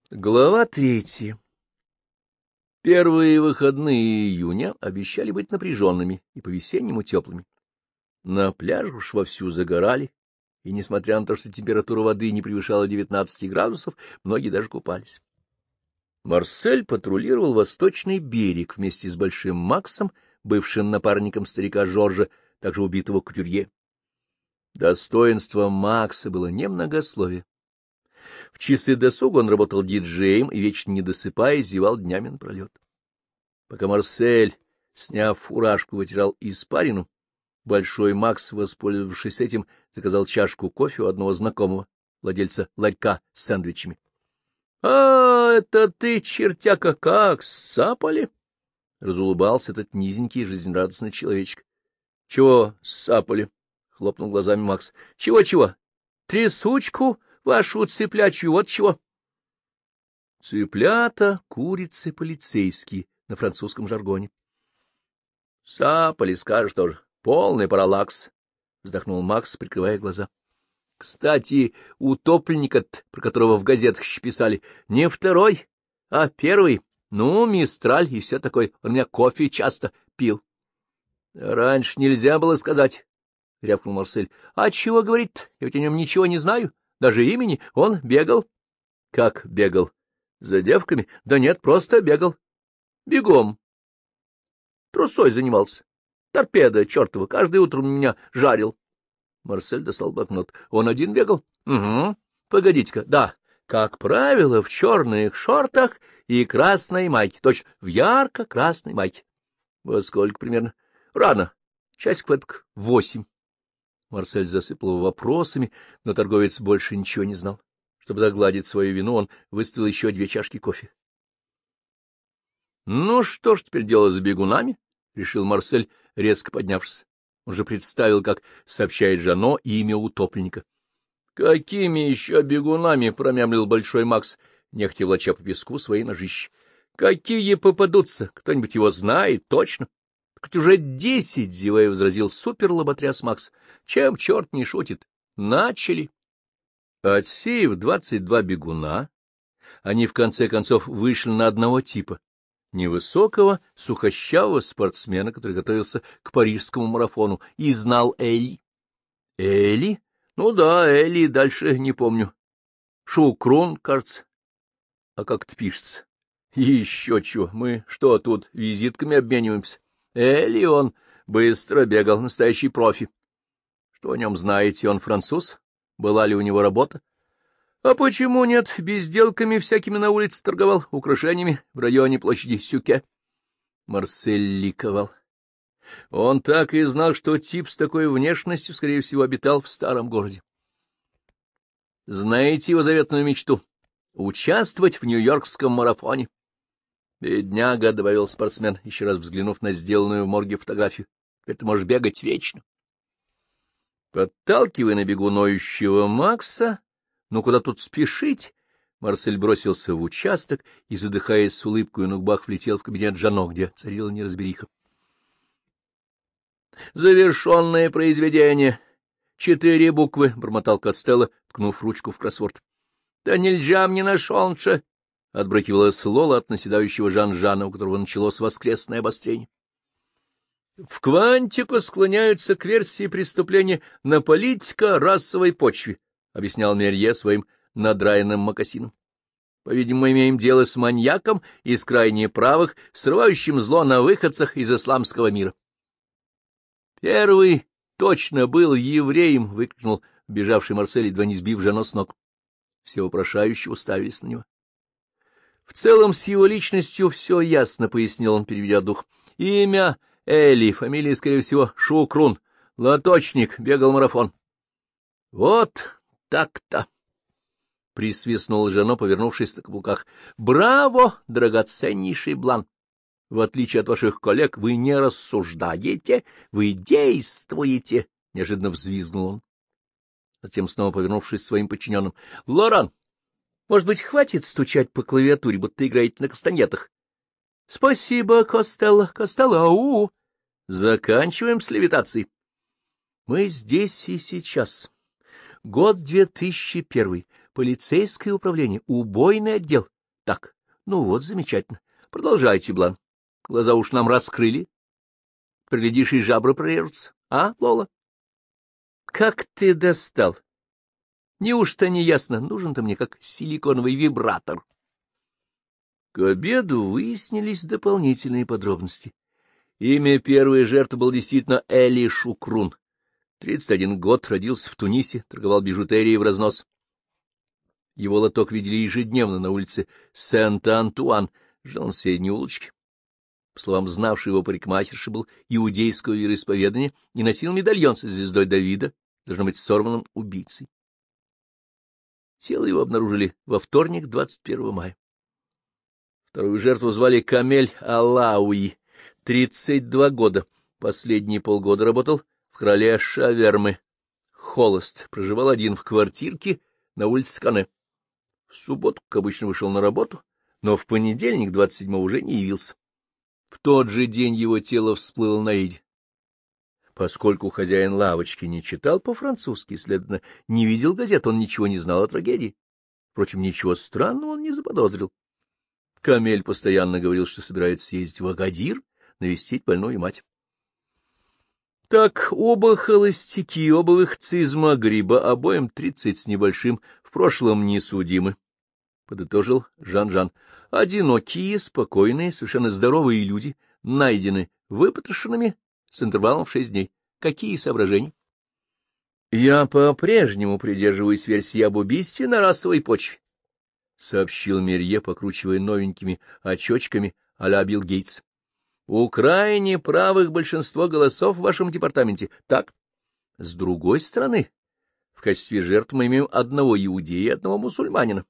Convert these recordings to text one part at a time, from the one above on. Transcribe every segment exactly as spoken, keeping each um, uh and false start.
Глава третья. Первые выходные июня обещали быть напряженными и по-весеннему теплыми. На пляже уж вовсю загорали, и, несмотря на то, что температура воды не превышала девятнадцати градусов, многие даже купались. Марсель патрулировал восточный берег вместе с Большим Максом, бывшим напарником старика Жоржа, также убитого Кутюрье. Достоинством Макса было немногословие. В часы досуга он работал диджеем и, вечно не досыпая, зевал днями напролет. Пока Марсель, сняв фуражку, вытирал испарину, Большой Макс, воспользовавшись этим, заказал чашку кофе у одного знакомого, владельца ларька с сэндвичами. — А, это ты, чертяка, как, сапали? — разулыбался этот низенький жизнерадостный человечек. — Чего сапали? — хлопнул глазами Макс. — Чего-чего? Трясучку вашу цыплячью, вот чего. Цыплята, курицы, полицейские на французском жаргоне. — Сапали, скажешь тоже. Полный параллакс, — вздохнул Макс, прикрывая глаза. — Кстати, утопленника, про которого в газетах писали, не второй, а первый. Ну, мистраль и все такое. Он меня кофе часто пил. — Раньше нельзя было сказать, — рявкнул Марсель. — А чего говорит? Я ведь о нем ничего не знаю. Даже имени. Он бегал. — Как бегал? За девками? Да нет, просто бегал. Бегом. Трусой занимался. Торпеда чертова, каждое утро меня жарил. Марсель достал блокнот. Он один бегал? Угу. Погодите-ка, да. Как правило, в черных шортах и красной майке. Точно, в ярко-красной майке. Во сколько примерно? Рано. Часиков эдак восемь. Марсель засыпал его вопросами, но торговец больше ничего не знал. Чтобы загладить свою вину, он выставил еще две чашки кофе. — Ну, что ж теперь делать с бегунами? — решил Марсель, резко поднявшись. Он же представил, как сообщает Жано имя утопленника. — Какими еще бегунами? — промямлил Большой Макс, нехотя влача по песку свои ножища. — Какие попадутся? Кто-нибудь его знает точно? — Так уже десять, — зевая возразил супер-лоботряс Макс. — Чем черт не шутит? Начали. Отсеяв двадцать два бегуна, они в конце концов вышли на одного типа. Невысокого, сухощавого спортсмена, который готовился к парижскому марафону и знал Элли. Элли? Ну да, Элли, дальше не помню. Шукрун, кажется. А как это пишется? Еще чего, мы что, тут визитками обмениваемся? Элли он быстро бегал, настоящий профи. Что о нем знаете, он француз? Была ли у него работа? А почему нет? Безделками всякими на улице торговал, украшениями в районе площади Сюке. Марсель ликовал. Он так и знал, что тип с такой внешностью, скорее всего, обитал в старом городе. Знаете его заветную мечту? Участвовать в нью-йоркском марафоне. Бедняга, — добавил спортсмен, еще раз взглянув на сделанную в морге фотографию. Теперь ты можешь бегать вечно. Подталкивая на бегу ноющего Макса, ну куда тут спешить? Марсель бросился в участок и, задыхаясь с улыбкой на губах, влетел в кабинет Жано, где царила неразбериха. Завершенное произведение. Четыре буквы, — бормотал Костелло, ткнув ручку в кроссворд. — Да нельзя мне нашелнше, — отбрыкивалась Лола от наседающего Жан-Жана, у которого началось воскресное обострение. В квантику склоняются к версии преступления на политико-расовой почве, — объяснял Мерье своим надраенным мокасином. По-видимому, имеем дело с маньяком из крайне правых, срывающим зло на выходцах из исламского мира. Первый точно был евреем, — выкрикнул бежавший Марсель, едва не сбив Жано с ног. Все вопрошающие уставились на него. — В целом с его личностью все ясно, — пояснил он, переведя дух. — Имя Эли, фамилия, скорее всего, Шукрун, лоточник, бегал марафон. — Вот так-то! — присвистнул Жано, повернувшись на каблуках. — Браво, драгоценнейший Блан! В отличие от ваших коллег, вы не рассуждаете, вы действуете! — неожиданно взвизгнул он. Затем, снова повернувшись к своим подчиненным. — Лоран, может быть, хватит стучать по клавиатуре, будто играете на кастаньетах? — Спасибо, Костелло, Костелло, ау! Заканчиваем с левитацией. Мы здесь и сейчас. Год две тысячи первый. Полицейское управление, убойный отдел. Так, ну вот, замечательно. Продолжайте, Блан. Глаза уж нам раскрыли. Приглядишь, и жабры прорежутся. А, Лола? Как ты достал? Неужто не ясно? Нужен-то мне как силиконовый вибратор. К обеду выяснились дополнительные подробности. Имя первой жертвы был действительно Эли Шукрун. Тридцать один год, родился в Тунисе, торговал бижутерией в разнос. Его лоток видели ежедневно на улице Сент-Антуан, жил на соседней улочке. По словам знавшей его парикмахерши, был иудейского вероисповедания и носил медальон со звездой Давида, должно быть сорванным убийцей. Тело его обнаружили во вторник, двадцать первого мая. Вторую жертву звали Камель Алауи, тридцать два года. Последние полгода работал в кроле шавермы. Холост, проживал один в квартирке на улице Кане. В субботу, как обычно, вышел на работу, но в понедельник, двадцать седьмого, уже не явился. В тот же день его тело всплыло на рейде. Поскольку хозяин лавочки не читал по-французски, следовательно, не видел газет, он ничего не знал о трагедии. Впрочем, ничего странного он не заподозрил. Камель постоянно говорил, что собирается съездить в Агадир, навестить больную мать. Так, оба холостяки, оба выходцы из Магриба, обоим тридцать с небольшим, в прошлом не судимы, — подытожил Жан-Жан. Одинокие, спокойные, совершенно здоровые люди найдены выпотрошенными с интервалом в шесть дней. Какие соображения? Я по-прежнему придерживаюсь версии об убийстве на расовой почве, — сообщил Мерье, покручивая новенькими очочками а-ля Билл Гейтс. — У крайне правых большинство голосов в вашем департаменте. Так, с другой стороны, в качестве жертв мы имеем одного иудея и одного мусульманина.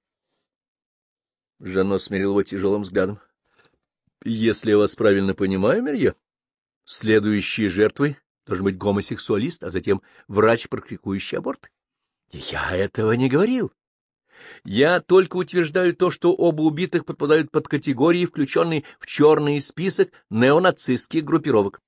Жано смирил его тяжелым взглядом. — Если я вас правильно понимаю, Мерье, следующей жертвой должен быть гомосексуалист, а затем врач, практикующий аборты. — Я этого не говорил. Я только утверждаю то, что оба убитых подпадают под категории, включенные в черный список неонацистских группировок.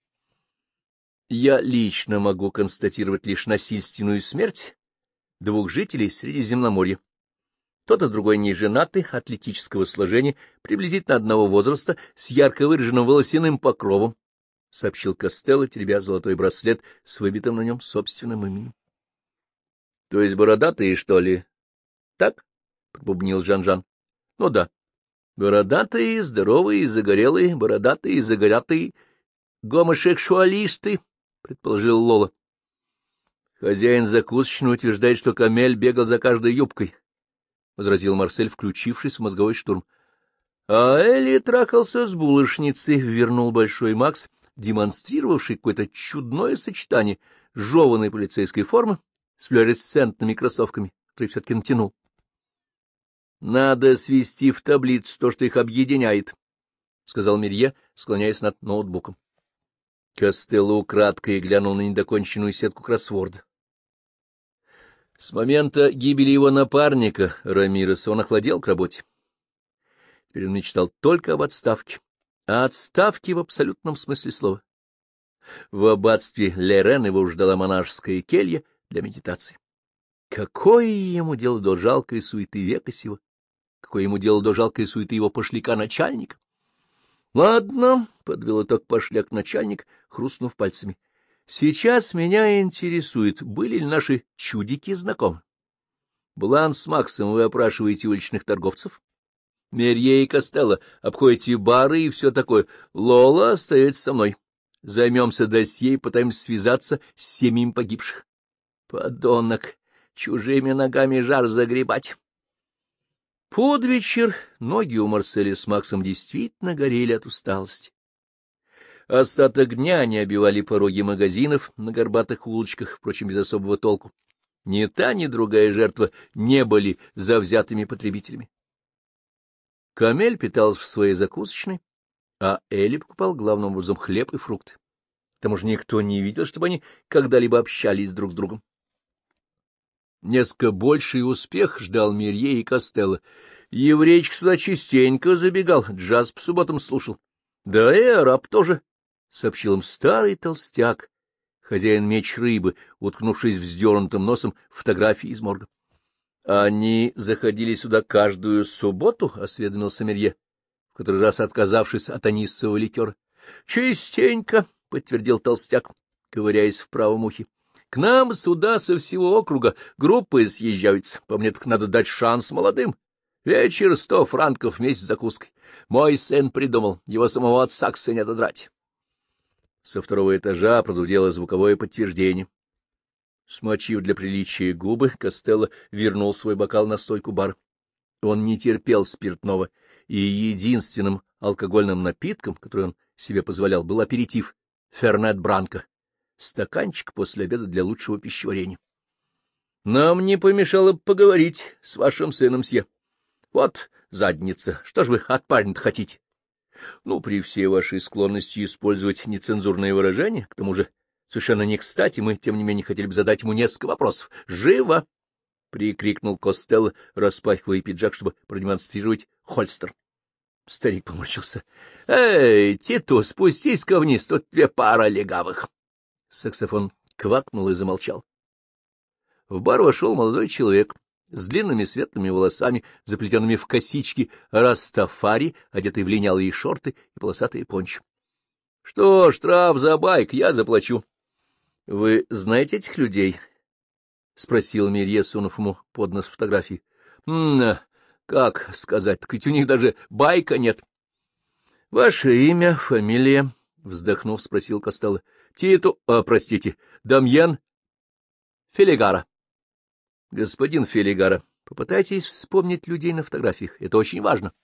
Я лично могу констатировать лишь насильственную смерть двух жителей Средиземноморья. Тот и другой не женаты, атлетического сложения, приблизительно одного возраста, с ярко выраженным волосяным покровом, — сообщил Костелло, теребя золотой браслет с выбитым на нем собственным именем. — То есть бородатые, что ли? — Так? — пробубнил Жан-Жан. — Ну да. Бородатые, здоровые, загорелые, бородатые, загорятые, гомосексуалисты, — предположил Лола. Хозяин закусочной утверждает, что Камель бегал за каждой юбкой, — возразил Марсель, включившись в мозговой штурм. — А Элли трахался с булочницей, — вернул Большой Макс, демонстрировавший какое-то чудное сочетание жеваной полицейской формы с флуоресцентными кроссовками, который все-таки натянул. — Надо свести в таблицу то, что их объединяет, — сказал Мерье, склоняясь над ноутбуком. Костелло украдкой глянул на недоконченную сетку кроссворда. С момента гибели его напарника, Рамиреса, он охладел к работе. Теперь он мечтал только об отставке, а отставке в абсолютном смысле слова. В аббатстве Лерен его ждала монашеская келья для медитации. Какое ему дело до жалкой суеты века сего? Какое ему дело до жалкой суеты его пошляка-начальника? — Ладно, — подвел итог пошляк-начальник, хрустнув пальцами. — Сейчас меня интересует, были ли наши чудики знакомы. Блан с Максом вы опрашиваете уличных торговцев. Мерье и Костелло обходите бары и все такое. Лола остается со мной. Займемся досье и пытаемся связаться с семьями погибших. Подонок, чужими ногами жар загребать. Под вечер ноги у Марселя с Максом действительно горели от усталости. Остаток дня они обивали пороги магазинов на горбатых улочках, впрочем, без особого толку. Ни та, ни другая жертва не были завзятыми потребителями. Камель питался в своей закусочной, а Элли покупал главным образом хлеб и фрукты. К тому же никто не видел, чтобы они когда-либо общались друг с другом. Несколько больший успех ждал Мерье и Костелло. Еврейчик сюда частенько забегал, джаз по субботам слушал. Да и араб тоже, — сообщил им старый толстяк, хозяин меч рыбы, уткнувшись вздернутым носом в фотографии из морга. — Они заходили сюда каждую субботу, — осведомился Мерье, в который раз отказавшись от анисового ликера. — Частенько, — подтвердил толстяк, ковыряясь в правом ухе. — К нам сюда со всего округа группы съезжаются. По мне так надо дать шанс молодым. Вечер сто франков вместе с закуской. Мой сын придумал, его самого от сакса не отодрать. Со второго этажа продудело звуковое подтверждение. Смочив для приличия губы, Костелло вернул свой бокал на стойку бара. Он не терпел спиртного, и единственным алкогольным напитком, который он себе позволял, был аперитив «Фернет Бранко», стаканчик после обеда для лучшего пищеварения. — Нам не помешало бы поговорить с вашим сыном, сье. Вот задница, что ж вы от парня-то хотите? Ну, при всей вашей склонности использовать нецензурные выражения, к тому же совершенно не кстати, мы, тем не менее, хотели бы задать ему несколько вопросов. «Живо!» — прикрикнул Костелло, распахивая пиджак, чтобы продемонстрировать хольстер. Старик поморщился. — Эй, Титу, спустись-ка вниз, тут две пара легавых. Саксофон квакнул и замолчал. В бар вошел молодой человек с длинными светлыми волосами, заплетенными в косички растафари, одетый в линялые шорты и полосатые пончо. — Что, штраф за байк, я заплачу. — Вы знаете этих людей? — спросил Мерье, сунув ему под нос фотографии. — М-м, как сказать, так ведь у них даже байка нет. — Ваше имя, фамилия? — вздохнув, спросил Костелло. — Титу, а, простите, Дамьен Фелигара. — Господин Фелигара, попытайтесь вспомнить людей на фотографиях. Это очень важно.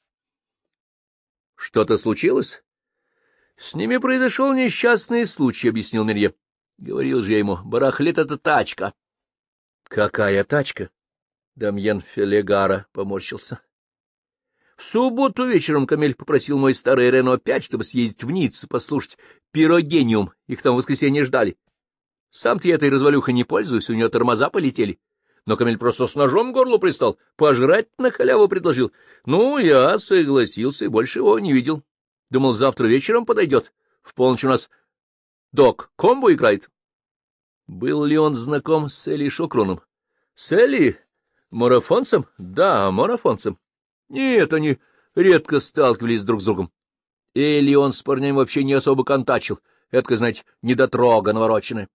— Что-то случилось? — С ними произошел несчастный случай, — объяснил Мерье. — Говорил же я ему, барахлит эта тачка. — Какая тачка? Дамьен Фелигара поморщился. В субботу вечером Камель попросил мой старый Рено пять, чтобы съездить в Ниццу послушать пирогениум. Их там в воскресенье ждали. Сам-то я этой развалюхой не пользуюсь, у нее тормоза полетели. Но Камель просто с ножом к горлу пристал, пожрать на халяву предложил. Ну, я согласился и больше его не видел. Думал, завтра вечером подойдет. В полночь у нас док комбо играет. Был ли он знаком с Элли Шокроном? С Элли? Марафонцем? Да, марафонцем. Нет, они редко сталкивались друг с другом. Элли он с парнями вообще не особо контачил. Это, знаете, недотрога навороченная.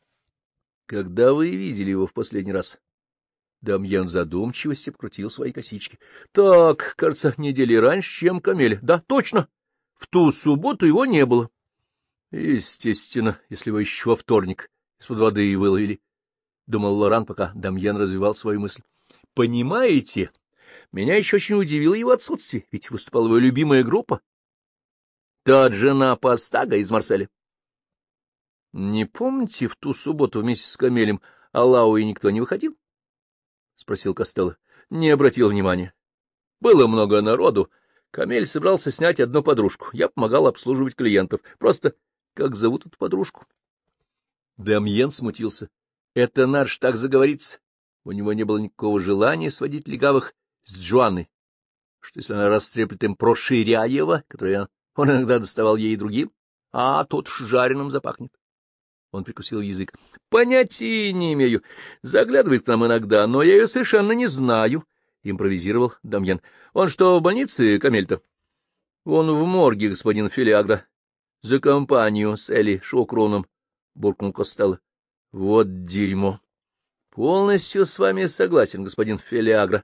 Когда вы видели его в последний раз? Дамьен в задумчивости покрутил свои косички. Так, кажется, недели раньше, чем Камель. Да, точно. В ту субботу его не было. Естественно, если вы еще во вторник из-под воды и выловили, — думал Лоран, пока Дамьен развивал свою мысль. — Понимаете, меня еще очень удивило его отсутствие, ведь выступала его любимая группа. Та жена Пастага из Марселя. — Не помните, в ту субботу вместе с Камелем Аллауи никто не выходил? — спросил Костелло. — Не обратил внимания. Было много народу. Камель собрался снять одну подружку. Я помогал обслуживать клиентов. Просто как зовут эту подружку? Дамьен смутился. Это надо ж так заговориться. У него не было никакого желания сводить легавых с Джоанной. Что если она растреплет им про Ширяева, которое он иногда доставал ей и другим, а тот жареным запахнет? Он прикусил язык. — Понятия не имею. Заглядывает к нам иногда, но я ее совершенно не знаю, — импровизировал Дамьен. — Он что, в больнице, Камель-то? — Он в морге, господин Фелиагра. — За компанию с Элли Шокроном, — буркнул Костелло. — Вот дерьмо. — Полностью с вами согласен, господин Фелиагра.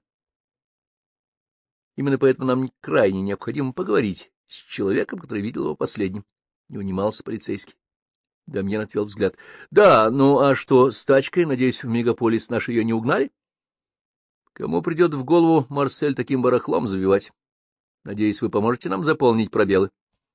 Именно поэтому нам крайне необходимо поговорить с человеком, который видел его последним. Не унимался полицейский. Дамьен отвел взгляд. — Да, ну а что с тачкой? Надеюсь, в мегаполис наши ее не угнали? Кому придет в голову Марсель таким барахлом забивать? Надеюсь, вы поможете нам заполнить пробелы.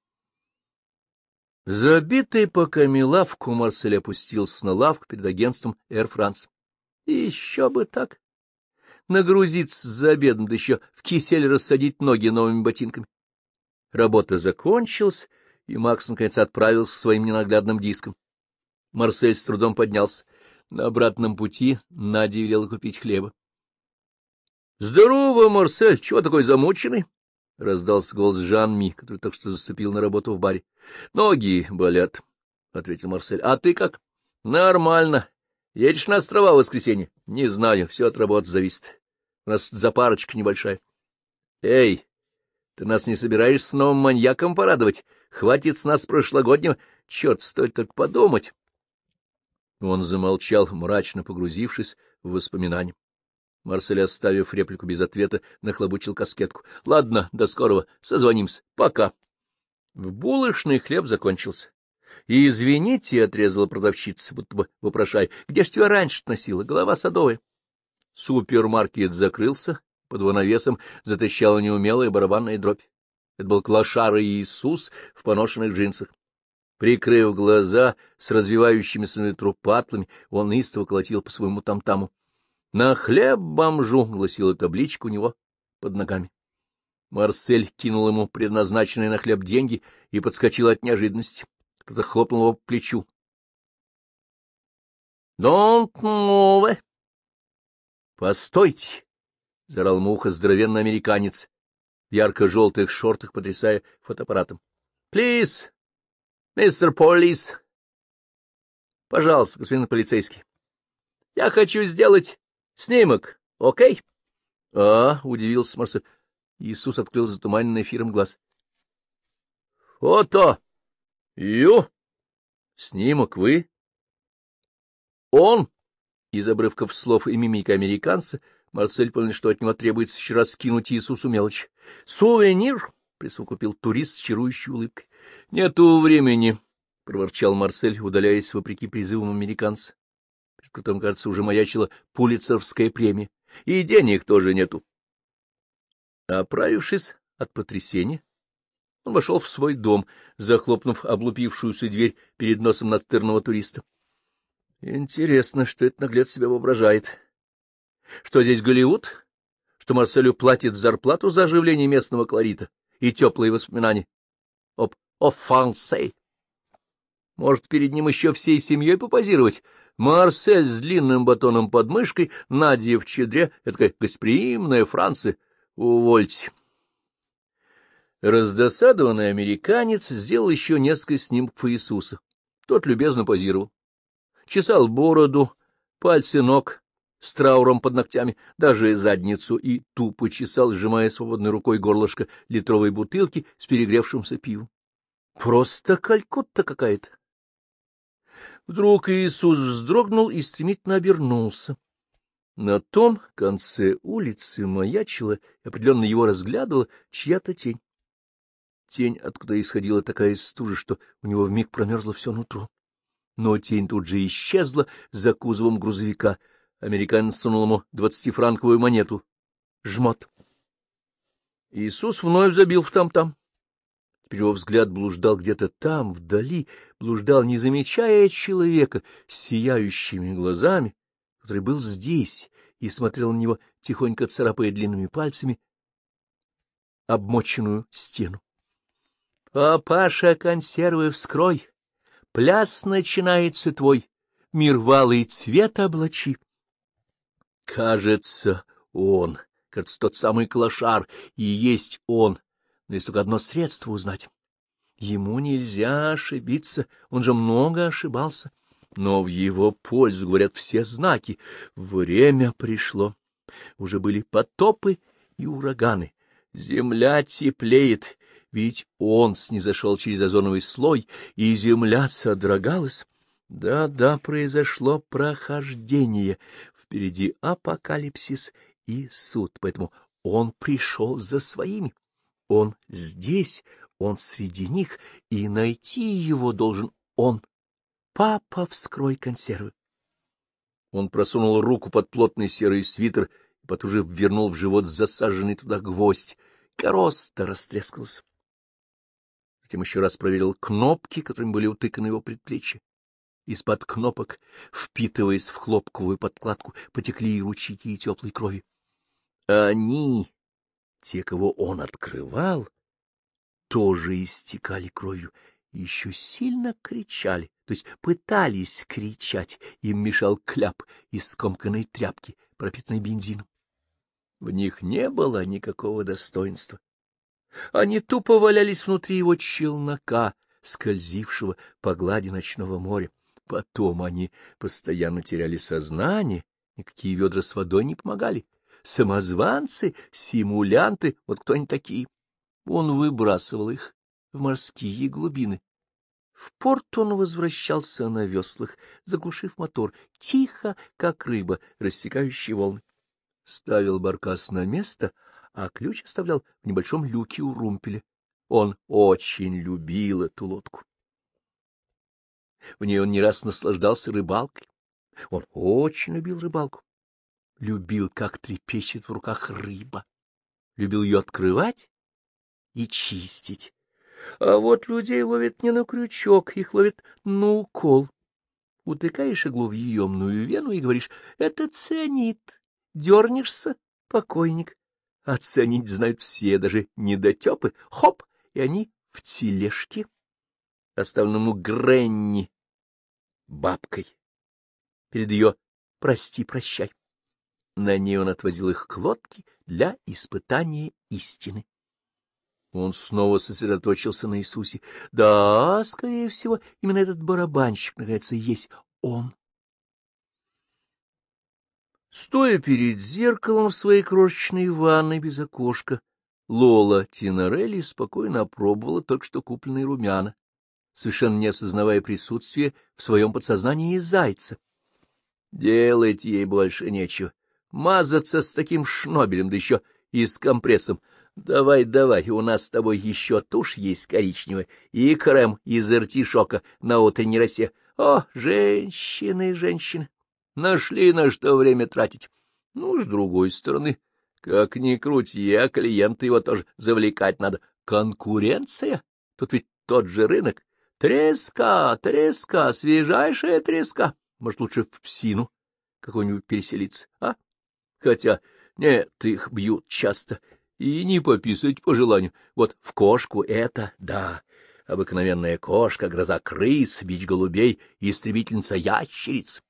Забитый по камелавку, Марсель опустился на лавку перед агентством Air France. И еще бы так. Нагрузиться за обедом, да еще в кисель рассадить ноги новыми ботинками. Работа закончилась, и Макс наконец отправился к своим ненаглядным дискам. Марсель с трудом поднялся. На обратном пути Надя велела купить хлеба. — Здорово, Марсель! Чего такой замученный? — раздался голос Жан-Ми, который только что заступил на работу в баре. — Ноги болят, — ответил Марсель. — А ты как? — Нормально. Едешь на острова в воскресенье? — Не знаю, все от работы зависит. У нас тут запарочка небольшая. — Эй, ты нас не собираешься новым маньяком порадовать? Хватит с нас прошлогоднего. Черт, стоит только подумать. Он замолчал, мрачно погрузившись в воспоминания. Марсель, оставив реплику без ответа, нахлобучил каскетку. — Ладно, до скорого. Созвонимся. Пока. В булочной хлеб закончился. — И извините, — отрезала продавщица, будто бы вопрошая, — где ж тебя раньше носила? Голова садовая. Супермаркет закрылся, под его навесом затрещала неумелая барабанная дробь. Это был клошар Иисус в поношенных джинсах. Прикрыв глаза с развивающимися на ветру патлами, он истово колотил по своему тамтаму. — На хлеб бомжу! — гласила табличка у него под ногами. Марсель кинул ему предназначенные на хлеб деньги и подскочил от неожиданности. Кто-то хлопнул его по плечу. — Don't move! — Постойте! — заорал ему ухо здоровенный американец в ярко-желтых шортах, потрясая фотоаппаратом. — Please, мистер Полис. — Пожалуйста, господин полицейский. — Я хочу сделать снимок, окей? — А, — удивился Марсель. Иисус открыл затуманенный эфиром глаз. — Фото! Ю! Снимок вы? Он! Из обрывков слов и мимики американца Марсель понял, что от него требуется еще раз скинуть Иисусу мелочь. — Сувенир! — присовокупил турист с чарующей улыбкой. — Нету времени! — проворчал Марсель, удаляясь вопреки призывам американца, перед которым, кажется, уже маячила пулитцеровская премия. И денег тоже нету. Оправившись от потрясения, он вошел в свой дом, захлопнув облупившуюся дверь перед носом настырного туриста. Интересно, что этот наглец себя воображает. Что здесь Голливуд? Что Марселю платит зарплату за оживление местного колорита и теплые воспоминания об оффансе? Может, перед ним еще всей семьей попозировать? Марсель с длинным батоном под мышкой, Надя в чедре, эдакая гостеприимная Франция. Увольте. Раздосадованный американец сделал еще несколько снимков Иисуса. Тот любезно позировал. Чесал бороду, пальцы ног с трауром под ногтями, даже задницу, и тупо чесал, сжимая свободной рукой горлышко литровой бутылки с перегревшимся пивом. Просто Калькутта какая-то. Вдруг Иисус вздрогнул и стремительно обернулся. На том конце улицы маячила и определенно его разглядывала чья-то тень. Тень, откуда исходила такая стужа, что у него вмиг промерзло все нутро. Но тень тут же исчезла за кузовом грузовика. Американец сунул ему двадцатифранковую монету. Жмот. Иисус вновь забил в там-там. Теперь его взгляд блуждал где-то там, вдали, блуждал, не замечая человека с сияющими глазами, который был здесь и смотрел на него, тихонько царапая длинными пальцами обмоченную стену. — Папаша, консервы вскрой! Пляс начинается твой, мир в алый цвет облачи. Кажется, он, кажется, тот самый клошар, и есть он, но есть только одно средство узнать. Ему нельзя ошибиться, он же много ошибался, но в его пользу говорят все знаки. Время пришло, уже были потопы и ураганы, земля теплеет. Ведь он снизошел через озоновый слой, и земля содрогалась. Да-да, произошло прохождение. Впереди апокалипсис и суд, поэтому он пришел за своими. Он здесь, он среди них, и найти его должен он. Папа, вскрой консервы. Он просунул руку под плотный серый свитер и потуже ввернул в живот засаженный туда гвоздь. Короста растрескался. Затем еще раз проверил кнопки, которыми были утыканы его предплечья. Из-под кнопок, впитываясь в хлопковую подкладку, потекли и ручейки и теплой крови. Они, те, кого он открывал, тоже истекали кровью и еще сильно кричали, то есть пытались кричать, им мешал кляп из скомканной тряпки, пропитанной бензином. В них не было никакого достоинства. Они тупо валялись внутри его челнока, скользившего по глади ночного моря. Потом они постоянно теряли сознание, никакие ведра с водой не помогали. самозванцы, симулянты, вот кто они такие. Он выбрасывал их в морские глубины. В порт он возвращался на веслах, заглушив мотор, тихо, как рыба, рассекающая волны. Ставил баркас на место, а ключ оставлял в небольшом люке у румпеля. Он очень любил эту лодку. В ней он не раз наслаждался рыбалкой. Он очень любил рыбалку. Любил, как трепещет в руках рыба. Любил ее открывать и чистить. А вот людей ловят не на крючок, их ловят на укол. Утыкаешь иглу в еемную вену и говоришь: это ценит. Дернешься — покойник. А ценить знают все, даже недотепы. Хоп, и они в тележке, оставленному Гренни бабкой. Перед ее «прости-прощай». На ней он отвозил их к лодке для испытания истины. Он снова сосредоточился на Иисусе. Да, скорее всего, именно этот барабанщик, наконец, и есть он. Стоя перед зеркалом в своей крошечной ванной без окошка, Лола Тинорелли спокойно опробовала только что купленные румяна, совершенно не осознавая присутствия в своем подсознании зайца. Делать ей больше нечего. Мазаться с таким шнобелем, да еще и с компрессом. Давай, давай, у нас с тобой еще тушь есть коричневая и крем из артишока на утренней росе. О, женщины, женщины, нашли на что время тратить. Ну, с другой стороны, как ни крути, а клиента его тоже завлекать надо. Конкуренция? Тут ведь тот же рынок. Треска, треска, свежайшая треска. Может, лучше в псину какой-нибудь переселиться, а? Хотя, нет, их бьют часто, и не пописать по желанию. Вот в кошку это, да, обыкновенная кошка, гроза крыс, бич голубей, истребительница ящериц.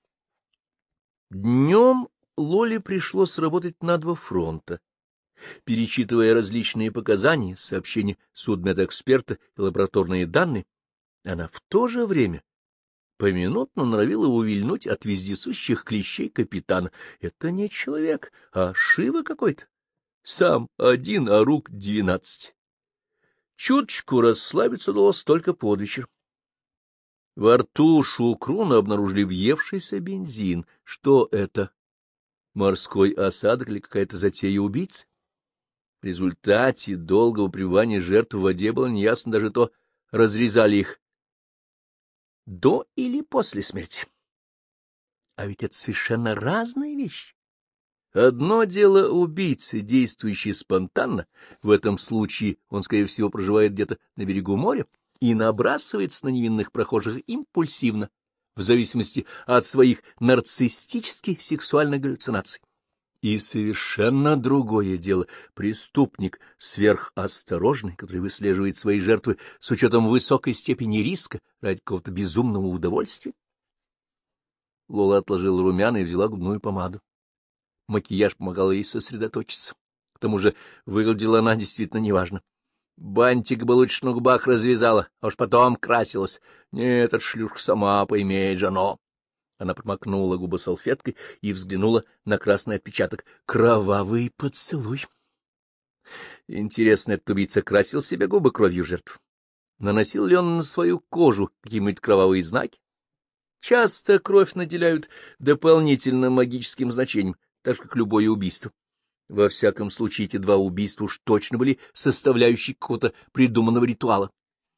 Днем Лоле пришлось работать на два фронта, перечитывая различные показания, сообщения судмедэксперта и лабораторные данные. Она в то же время поминутно норовила увильнуть от вездесущих клещей капитана. Это не человек, а Шива какой-то. Сам один, а рук двенадцать. Чуточку расслабиться удалось только под вечер. Во рту Шукруна обнаружили въевшийся бензин. Что это? Морской осадок или какая-то затея убийцы? В результате долгого пребывания жертв в воде было неясно даже то, разрезали их до или после смерти. А ведь это совершенно разные вещи. Одно дело убийцы, действующий спонтанно, в этом случае он, скорее всего, проживает где-то на берегу моря и набрасывается на невинных прохожих импульсивно, в зависимости от своих нарциссических сексуальных галлюцинаций. И совершенно другое дело преступник, сверхосторожный, который выслеживает свои жертвы с учетом высокой степени риска ради какого-то безумного удовольствия. Лола отложила румяна и взяла губную помаду. Макияж помогал ей сосредоточиться. К тому же выглядела она действительно неважно. Бантик бы лучше на губах развязала, а уж потом красилась. Нет, эта шлюшка сама поимеет Жано. Она промокнула губы салфеткой и взглянула на красный отпечаток. Кровавый поцелуй. Интересно, этот убийца красил себе губы кровью жертв? Наносил ли он на свою кожу какие-нибудь кровавые знаки? Часто кровь наделяют дополнительным магическим значением, так же, как любое убийство. Во всяком случае, эти два убийства уж точно были составляющей какого-то придуманного ритуала.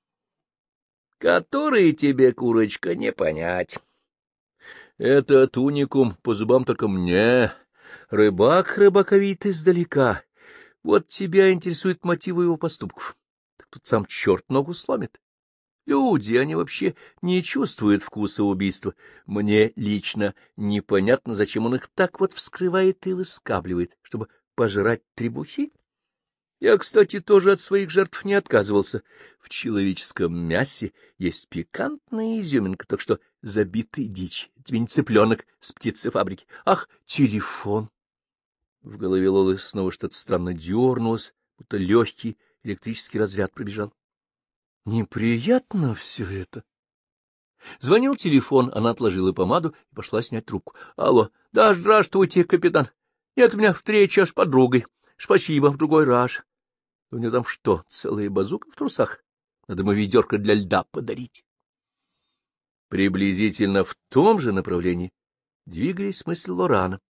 Которые тебе, курочка, не понять. Этот уникум по зубам только мне. Рыбак рыбаковит издалека. Вот тебя интересуют мотивы его поступков. Так тут сам черт ногу сломит. Люди, они вообще не чувствуют вкуса убийства. Мне лично непонятно, зачем он их так вот вскрывает и выскабливает, чтобы пожрать требухи. Я, кстати, тоже от своих жертв не отказывался. В человеческом мясе есть пикантная изюминка, так что забитый дичь. Тебе не цыпленок с птицефабрики. Ах, телефон! В голове Лолы снова что-то странно дернулось, будто легкий электрический разряд пробежал. Неприятно все это. Звонил телефон, она отложила помаду и пошла снять трубку. — Алло, да, здравствуйте, капитан. Нет, у меня встреча с подругой. Спасибо, в другой раз. У нее там что, целая базука в трусах? Надо ему ведерко для льда подарить. Приблизительно в том же направлении двигались мысли Лорана.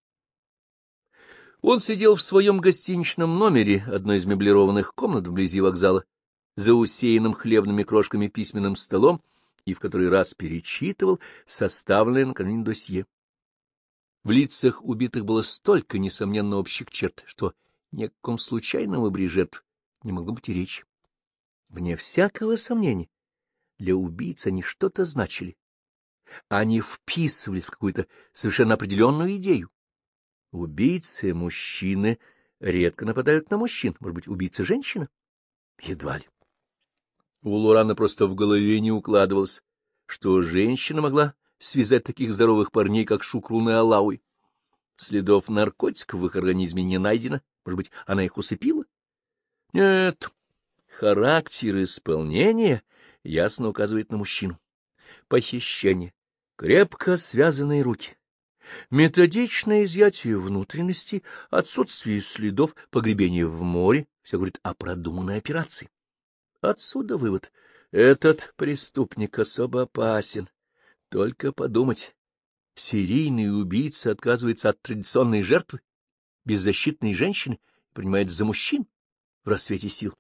Он сидел в своем гостиничном номере одной из меблированных комнат вблизи вокзала, за усеянным хлебными крошками письменным столом, и в который раз перечитывал составленное накануне досье. В лицах убитых было столько, несомненно, общих черт, что ни о каком случайном выборе жертв не могло быть и речи. Вне всякого сомнения, для убийц они что-то значили. Они вписывались в какую-то совершенно определенную идею. Убийцы, мужчины, редко нападают на мужчин. Может быть, убийца женщина? Едва ли. У Лорана просто в голове не укладывалось, что женщина могла связать таких здоровых парней, как Шукрун и Алауи. Следов наркотиков в их организме не найдено. Может быть, она их усыпила? Нет, характер исполнения ясно указывает на мужчину. Похищение, крепко связанные руки, методичное изъятие внутренности, отсутствие следов, погребения в море — все говорит о продуманной операции. Отсюда вывод. Этот преступник особо опасен. Только подумать. Серийный убийца отказывается от традиционной жертвы, беззащитной женщины, и принимает за мужчин в рассвете сил.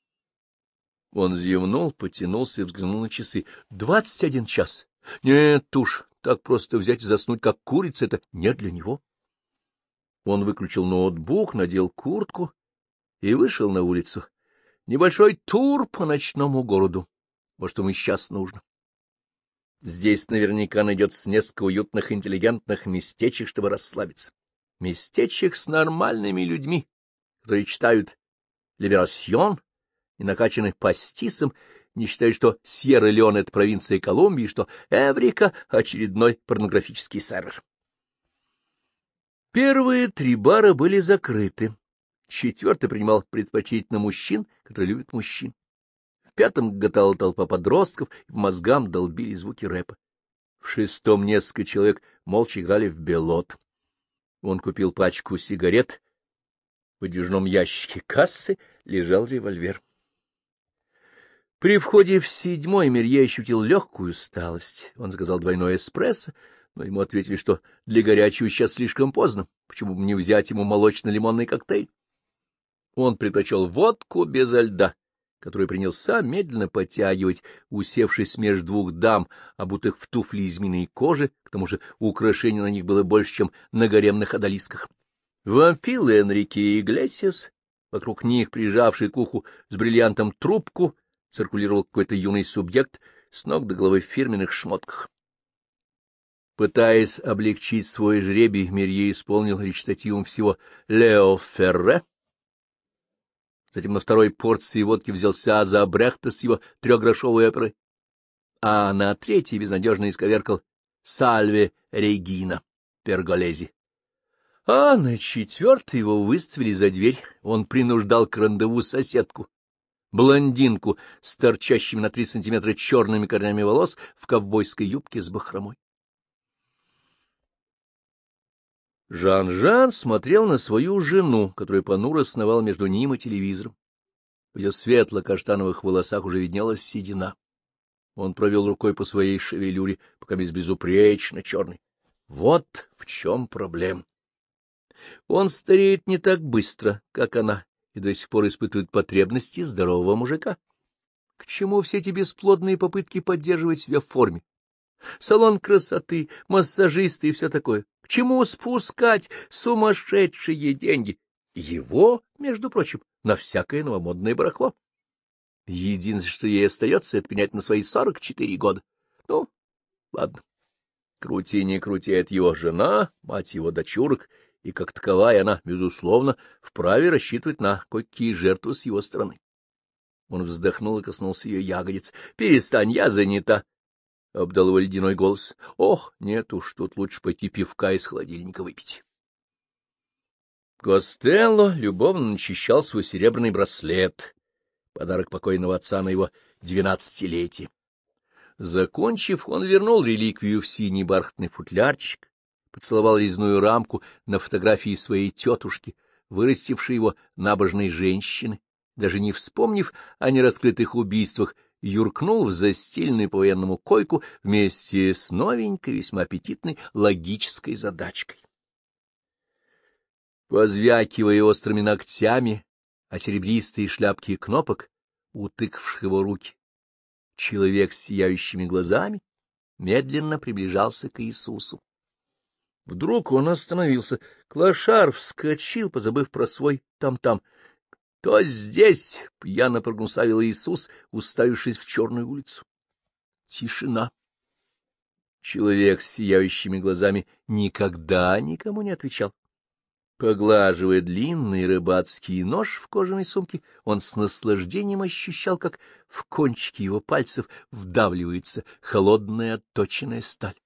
Он зевнул, потянулся и взглянул на часы. Двадцать один час. Нет уж, так просто взять и заснуть, как курица, это не для него. Он выключил ноутбук, надел куртку и вышел на улицу. Небольшой тур по ночному городу. Вот что ему сейчас нужно. Здесь наверняка найдется несколько уютных, интеллигентных местечек, чтобы расслабиться. Местечек с нормальными людьми, которые читают «Либерасьон» и накачаны пастисом, не считая, что Сьерра-Леон — это провинция Колумбии, что Эврика — очередной порнографический сервер. Первые три бара были закрыты. Четвертый принимал предпочтительно мужчин, которые любят мужчин. В пятом гатала толпа подростков, и по мозгам долбили звуки рэпа. В шестом несколько человек молча играли в белот. Он купил пачку сигарет. В выдвижном ящике кассы лежал револьвер. При входе в седьмой Мерье ощутил легкую усталость. Он заказал двойной эспрессо, но ему ответили, что для горячего сейчас слишком поздно, почему бы не взять ему молочно-лимонный коктейль. Он предпочел водку безо льда, которую принялся медленно подтягивать, усевшись между двух дам, обутых в туфли из змеиной кожи, к тому же украшений на них было больше, чем на гаремных одолисках. Вампилы Энрике Иглесиас, вокруг них, прижавший к уху с бриллиантом трубку, циркулировал какой-то юный субъект с ног до головы в фирменных шмотках. Пытаясь облегчить свой жребий, Мерье исполнил речитативом всего «Лео Ферре». Затем на второй порции водки взялся за Брехта с его трехгрошовой оперой, а на третьей безнадежно исковеркал «Сальве Регина» Перголези. А на четвертый его выставили за дверь. Он принуждал к рандеву соседку, блондинку с торчащими на три сантиметра черными корнями волос в ковбойской юбке с бахромой. Жан-Жан смотрел на свою жену, которая понуро сновала между ним и телевизором. В ее светло-каштановых волосах уже виднелась седина. Он провел рукой по своей шевелюре, пока безупречно черный. Вот в чем проблема. Он стареет не так быстро, как она, и до сих пор испытывает потребности здорового мужика. К чему все эти бесплодные попытки поддерживать себя в форме? Салон красоты, массажисты и все такое. К чему спускать сумасшедшие деньги? Его, между прочим, на всякое новомодное барахло. Единственное, что ей остается, это пенять на свои сорок четыре года. Ну, ладно. Крути не крути, это его жена, мать его дочурок, и как таковая она, безусловно, вправе рассчитывать на кое-какие жертвы с его стороны. Он вздохнул и коснулся ее ягодиц. — Перестань, я занята. — обдал его ледяной голос. — Ох, нет уж, тут лучше пойти пивка из холодильника выпить. Костелло любовно начищал свой серебряный браслет, подарок покойного отца на его двенадцатилетие. Закончив, он вернул реликвию в синий бархатный футлярчик, поцеловал резную рамку на фотографии своей тетушки, вырастившей его набожной женщины, даже не вспомнив о нераскрытых убийствах, юркнул в застеленную по-военному койку вместе с новенькой, весьма аппетитной логической задачкой. Позвякивая острыми ногтями о серебристые шляпки кнопок, утыкавших его руки, человек с сияющими глазами медленно приближался к Иисусу. Вдруг он остановился. Клошар вскочил, позабыв про свой там-там. — Кто здесь? — пьяно прогнусавил Иисус, уставившись в черную улицу. Тишина. Человек с сияющими глазами никогда никому не отвечал. Поглаживая длинный рыбацкий нож в кожаной сумке, он с наслаждением ощущал, как в кончике его пальцев вдавливается холодная отточенная сталь.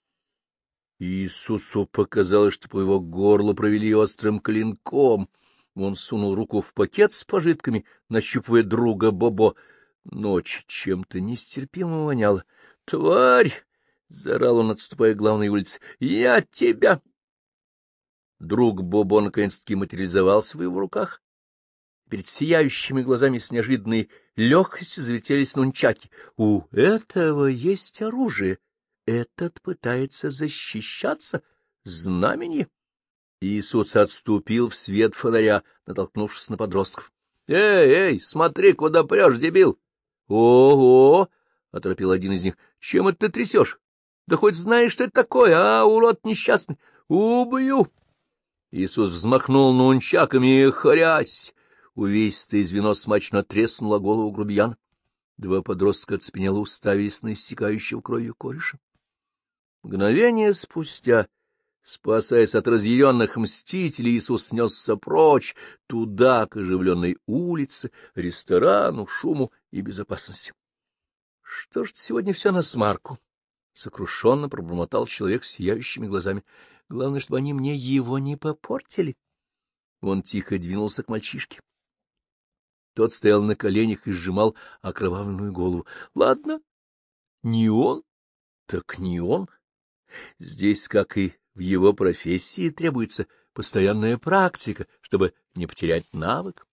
Иисусу показалось, что по его горлу провели острым клинком. Он сунул руку в пакет с пожитками, нащупывая друга Бобо. Ночь чем-то нестерпимо воняла. — Тварь! — заорал он, отступая к главной улице. — Я тебя! Друг Бобо наконец-таки материализовался в его руках. Перед сияющими глазами с неожиданной легкостью завертелись нунчаки. У этого есть оружие. Этот пытается защищаться. Знамение. Иисус отступил в свет фонаря, натолкнувшись на подростков. — Эй, эй, смотри, куда прешь, дебил! — Ого! — оторопил один из них. — Чем это ты трясешь? Да хоть знаешь, что это такое, а, урод несчастный? Убью! Иисус взмахнул нунчаками и хрясь. Увесистое звено смачно треснуло голову грубияна. Два подростка оцепенело уставились на истекающего кровью кореша. Мгновение спустя, спасаясь от разъяренных мстителей, Иисус снесся прочь, туда, к оживленной улице, ресторану, шуму и безопасности. — Что ж сегодня все насмарку? — сокрушенно пробормотал человек с сияющими глазами. — Главное, чтобы они мне его не попортили. Он тихо двинулся к мальчишке. Тот стоял на коленях и сжимал окровавленную голову. — Ладно, не он, так не он. Здесь, как и в его профессии, требуется постоянная практика, чтобы не потерять навык.